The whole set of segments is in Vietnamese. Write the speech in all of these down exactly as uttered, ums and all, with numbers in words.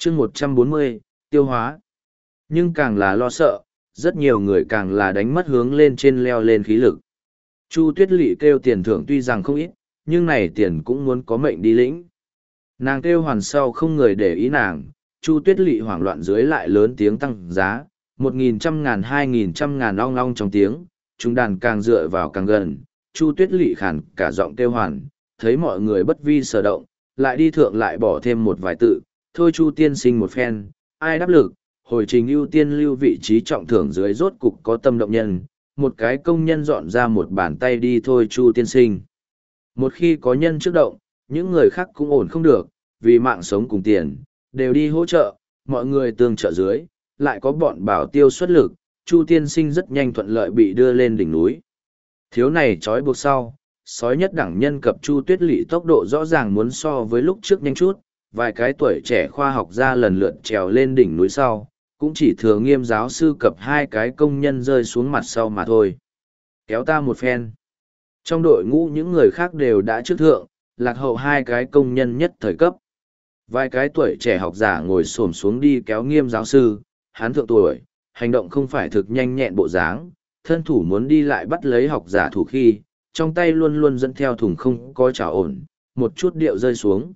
chương một trăm bốn mươi, tiêu hóa. Nhưng càng là lo sợ, rất nhiều người càng là đánh mất hướng lên trên leo lên khí lực. Chu Tuyết Lị kêu tiền thưởng tuy rằng không ít, nhưng này tiền cũng muốn có mệnh đi lĩnh. Nàng kêu hoàn sau không người để ý nàng, Chu Tuyết Lị hoảng loạn dưới lại lớn tiếng tăng giá, một nghìn trăm ngàn hai nghìn trăm ngàn long long trong tiếng, chúng đàn càng dựa vào càng gần, Chu Tuyết Lị khản cả giọng kêu hoàn, thấy mọi người bất vi sở động, lại đi thượng lại bỏ thêm một vài tự, thôi Chu tiên sinh một phen, ai đáp lực, hồi trình ưu tiên lưu vị trí trọng thưởng dưới rốt cục có tâm động nhân, một cái công nhân dọn ra một bàn tay đi thôi Chu tiên sinh. Một khi có nhân trước động, những người khác cũng ổn không được, vì mạng sống cùng tiền, đều đi hỗ trợ, mọi người tương trợ dưới, lại có bọn bảo tiêu xuất lực, Chu tiên sinh rất nhanh thuận lợi bị đưa lên đỉnh núi. Thiếu này trói buộc sau, sói nhất đẳng nhân cập Chu Tuyết Lị tốc độ rõ ràng muốn so với lúc trước nhanh chút, vài cái tuổi trẻ khoa học gia lần lượt trèo lên đỉnh núi sau, cũng chỉ thừa Nghiêm giáo sư cập hai cái công nhân rơi xuống mặt sau mà thôi. Kéo ta một phen. Trong đội ngũ những người khác đều đã trước thượng, lạc hậu hai cái công nhân nhất thời cấp. Vài cái tuổi trẻ học giả ngồi xổm xuống đi kéo Nghiêm giáo sư, hắn thượng tuổi, hành động không phải thực nhanh nhẹn bộ dáng, thân thủ muốn đi lại bắt lấy học giả thủ khi, trong tay luôn luôn dẫn theo thùng không có trả ổn, một chút điệu rơi xuống.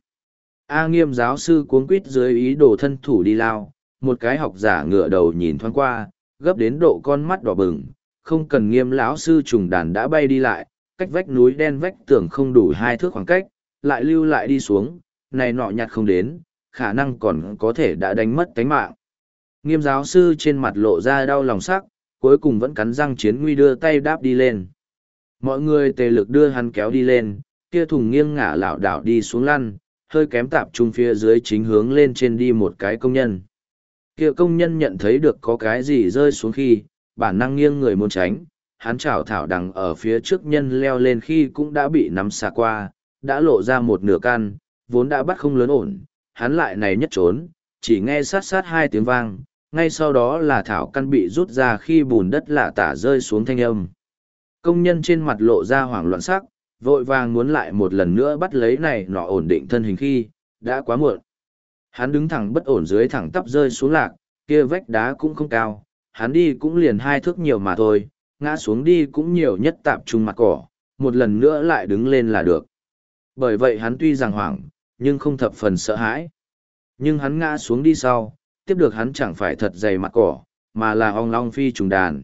A Nghiêm giáo sư cuống quýt dưới ý đồ thân thủ đi lao, một cái học giả ngửa đầu nhìn thoáng qua, gấp đến độ con mắt đỏ bừng, không cần Nghiêm lão sư trùng đàn đã bay đi lại, cách vách núi đen vách tường không đủ hai thước khoảng cách, lại lưu lại đi xuống, này nọ nhặt không đến, khả năng còn có thể đã đánh mất tánh mạng. Nghiêm giáo sư trên mặt lộ ra đau lòng sắc, cuối cùng vẫn cắn răng chiến nguy đưa tay đáp đi lên. Mọi người tề lực đưa hắn kéo đi lên, kia thùng nghiêng ngả lảo đảo đi xuống lăn, hơi kém tạp trung phía dưới chính hướng lên trên đi một cái công nhân. Kia công nhân nhận thấy được có cái gì rơi xuống khi, bản năng nghiêng người muốn tránh, hắn chảo thảo đằng ở phía trước nhân leo lên khi cũng đã bị nắm xa qua, đã lộ ra một nửa căn, vốn đã bắt không lớn ổn, hắn lại này nhất trốn, chỉ nghe sát sát hai tiếng vang, ngay sau đó là thảo căn bị rút ra khi bùn đất lạ tả rơi xuống thanh âm. Công nhân trên mặt lộ ra hoảng loạn sắc, vội vàng muốn lại một lần nữa bắt lấy này nọ ổn định thân hình khi, đã quá muộn. Hắn đứng thẳng bất ổn dưới thẳng tắp rơi xuống lạc, kia vách đá cũng không cao, hắn đi cũng liền hai thước nhiều mà thôi, ngã xuống đi cũng nhiều nhất tạp trung mặt cỏ, một lần nữa lại đứng lên là được. Bởi vậy hắn tuy rằng hoảng, nhưng không thập phần sợ hãi. Nhưng hắn ngã xuống đi sau, tiếp được hắn chẳng phải thật dày mặt cỏ, mà là ong long phi trùng đàn.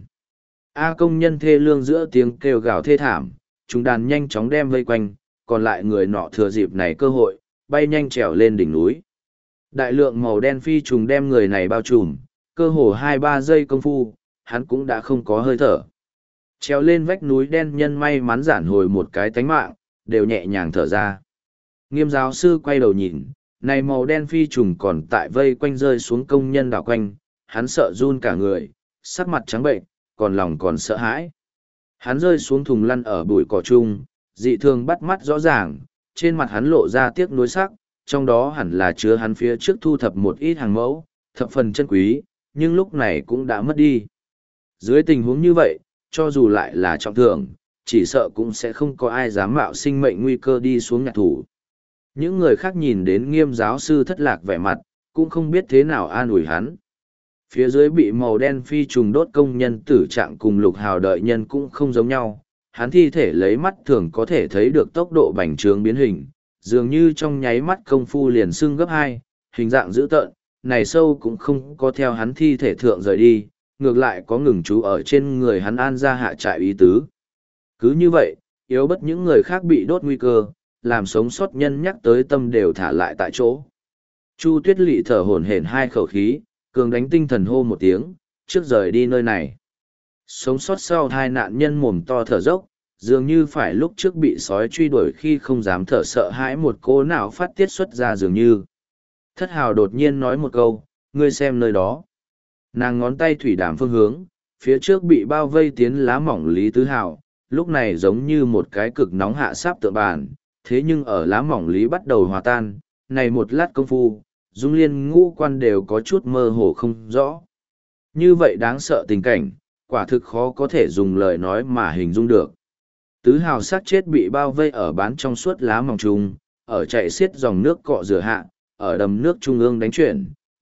A công nhân thê lương giữa tiếng kêu gào thê thảm, trùng đàn nhanh chóng đem vây quanh, còn lại người nọ thừa dịp này cơ hội, bay nhanh trèo lên đỉnh núi. Đại lượng màu đen phi trùng đem người này bao trùm, cơ hồ hai ba giây công phu, hắn cũng đã không có hơi thở. Trèo lên vách núi đen nhân may mắn giản hồi một cái tánh mạng, đều nhẹ nhàng thở ra. Nghiêm giáo sư quay đầu nhìn, này màu đen phi trùng còn tại vây quanh rơi xuống công nhân đảo quanh, hắn sợ run cả người, sắc mặt trắng bệnh, còn lòng còn sợ hãi. Hắn rơi xuống thùng lăn ở bụi cỏ chung, dị thường bắt mắt rõ ràng, trên mặt hắn lộ ra tiếc nuối sắc, trong đó hẳn là chứa hắn phía trước thu thập một ít hàng mẫu, thập phần chân quý, nhưng lúc này cũng đã mất đi. Dưới tình huống như vậy, cho dù lại là trọng thưởng, chỉ sợ cũng sẽ không có ai dám mạo sinh mệnh nguy cơ đi xuống nhặt thủ. Những người khác nhìn đến Nghiêm giáo sư thất lạc vẻ mặt, cũng không biết thế nào an ủi hắn. Phía dưới bị màu đen phi trùng đốt công nhân tử trạng cùng Lục Hào đợi nhân cũng không giống nhau, hắn thi thể lấy mắt thường có thể thấy được tốc độ bành trướng biến hình, dường như trong nháy mắt công phu liền sưng gấp hai, hình dạng dữ tợn, này sâu cũng không có theo hắn thi thể thượng rời đi, ngược lại có ngừng trú ở trên người hắn an ra hạ trại ý tứ. Cứ như vậy, yếu bất những người khác bị đốt nguy cơ, làm sống sót nhân nhắc tới tâm đều thả lại tại chỗ. Chu Tuyết Lị thở hổn hển hai khẩu khí, cường đánh tinh thần hô một tiếng, trước rời đi nơi này. Sống sót sau hai nạn nhân mồm to thở dốc, dường như phải lúc trước bị sói truy đuổi khi không dám thở sợ hãi một cô nào phát tiết xuất ra dường như. Thất Hào đột nhiên nói một câu, ngươi xem nơi đó. Nàng ngón tay thủy đàm phương hướng, phía trước bị bao vây tiến lá mỏng Lý Tứ Hào, lúc này giống như một cái cực nóng hạ sáp tượng bàn, thế nhưng ở lá mỏng Lý bắt đầu hòa tan, này một lát công phu, Dung Liên ngũ quan đều có chút mơ hồ không rõ. Như vậy đáng sợ tình cảnh, quả thực khó có thể dùng lời nói mà hình dung được. Tứ Hào xác chết bị bao vây ở bán trong suốt lá mỏng trùng, ở chạy xiết dòng nước cọ rửa hạ, ở đầm nước trung ương đánh chuyển,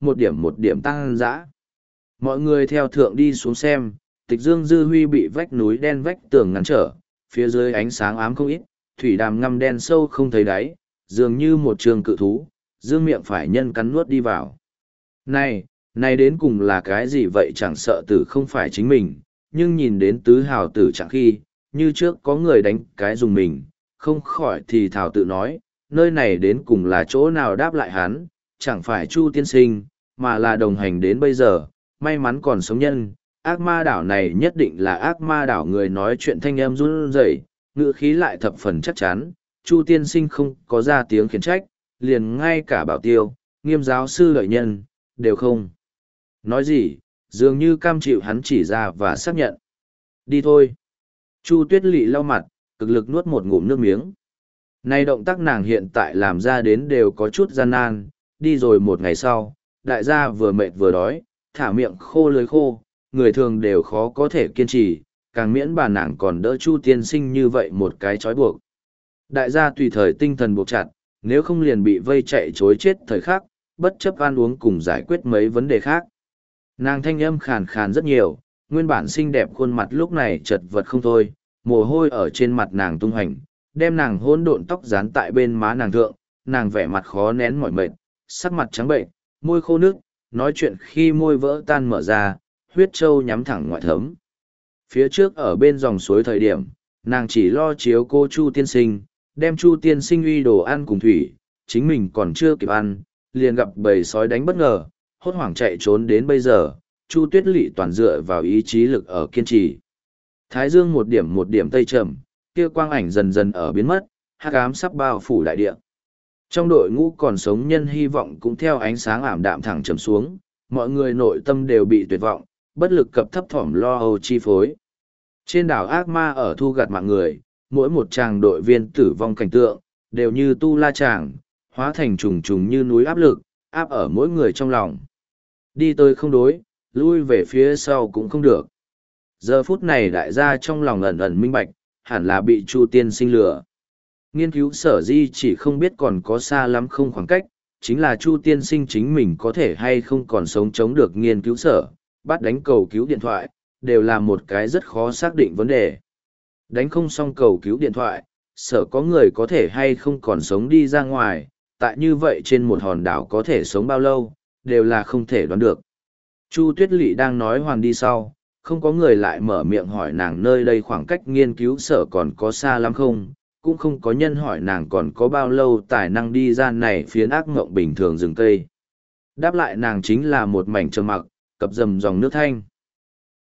một điểm một điểm tăng dã. Mọi người theo thượng đi xuống xem, Tịch Dương Dư Huy bị vách núi đen vách tường ngăn trở, phía dưới ánh sáng ám không ít, thủy đàm ngăm đen sâu không thấy đáy, dường như một trường cự thú, dương miệng phải nhân cắn nuốt đi vào. Này, này đến cùng là cái gì vậy, chẳng sợ tử không phải chính mình, nhưng nhìn đến tứ hào tử chẳng khi, như trước có người đánh cái dùng mình, không khỏi thì thảo tự nói, nơi này đến cùng là chỗ nào đáp lại hắn, chẳng phải Chu tiên sinh, mà là đồng hành đến bây giờ, may mắn còn sống nhân. Ác ma đảo này nhất định là ác ma đảo, người nói chuyện thanh âm run rẩy, ngữ khí lại thập phần chắc chắn. Chu tiên sinh không có ra tiếng khiển trách, liền ngay cả bảo tiêu, nghiêm giáo sư lợi nhân, đều không nói gì, dường như cam chịu hắn chỉ ra và xác nhận. Đi thôi. Chu Tuyết Lị lau mặt, cực lực nuốt một ngụm nước miếng. Nay động tác nàng hiện tại làm ra đến đều có chút gian nan, đi rồi một ngày sau, đại gia vừa mệt vừa đói, thả miệng khô lưới khô, người thường đều khó có thể kiên trì, càng miễn bà nàng còn đỡ Chu tiên sinh như vậy một cái trói buộc. Đại gia tùy thời tinh thần buộc chặt, nếu không liền bị vây chạy chối chết thời khắc, bất chấp ăn uống cùng giải quyết mấy vấn đề khác. Nàng thanh âm khàn khàn rất nhiều, nguyên bản xinh đẹp khuôn mặt lúc này chật vật không thôi, mồ hôi ở trên mặt nàng tung hành, đem nàng hỗn độn tóc dán tại bên má nàng thượng, nàng vẻ mặt khó nén mỏi mệt, sắc mặt trắng bệnh, môi khô nước, nói chuyện khi môi vỡ tan mở ra, huyết trâu nhắm thẳng ngoại thấm. Phía trước ở bên dòng suối thời điểm, nàng chỉ lo chiếu cô Chu tiên sinh, đem Chu tiên sinh uy đồ ăn cùng thủy, chính mình còn chưa kịp ăn, liền gặp bầy sói đánh bất ngờ, hốt hoảng chạy trốn đến bây giờ, Chu Tuyết Lị toàn dựa vào ý chí lực ở kiên trì. Thái dương một điểm một điểm tây trầm, kia quang ảnh dần dần ở biến mất, hắc ám sắp bao phủ đại địa. Trong đội ngũ còn sống nhân hy vọng cũng theo ánh sáng ảm đạm thẳng trầm xuống, mọi người nội tâm đều bị tuyệt vọng, bất lực cập thấp thỏm lo âu chi phối. Trên đảo ác ma ở thu gặt mạng người, mỗi một chàng đội viên tử vong cảnh tượng, đều như tu la chàng, hóa thành trùng trùng như núi áp lực, áp ở mỗi người trong lòng. Đi tới không đối, lui về phía sau cũng không được. Giờ phút này đại gia trong lòng ẩn ẩn minh bạch, hẳn là bị Chu tiên sinh lừa. Nghiên cứu sở di chỉ không biết còn có xa lắm không khoảng cách, chính là Chu tiên sinh chính mình có thể hay không còn sống chống được nghiên cứu sở, bắt đánh cầu cứu điện thoại, đều là một cái rất khó xác định vấn đề. Đánh không xong cầu cứu điện thoại, sở có người có thể hay không còn sống đi ra ngoài, tại như vậy trên một hòn đảo có thể sống bao lâu, đều là không thể đoán được. Chu Tuyết Lị đang nói hoàn đi sau, không có người lại mở miệng hỏi nàng nơi đây khoảng cách nghiên cứu sở còn có xa lắm không, cũng không có nhân hỏi nàng còn có bao lâu tài năng đi ra này phiến ác mộng bình thường rừng cây. Đáp lại nàng chính là một mảnh trầm mặc, cập dầm dòng nước thanh.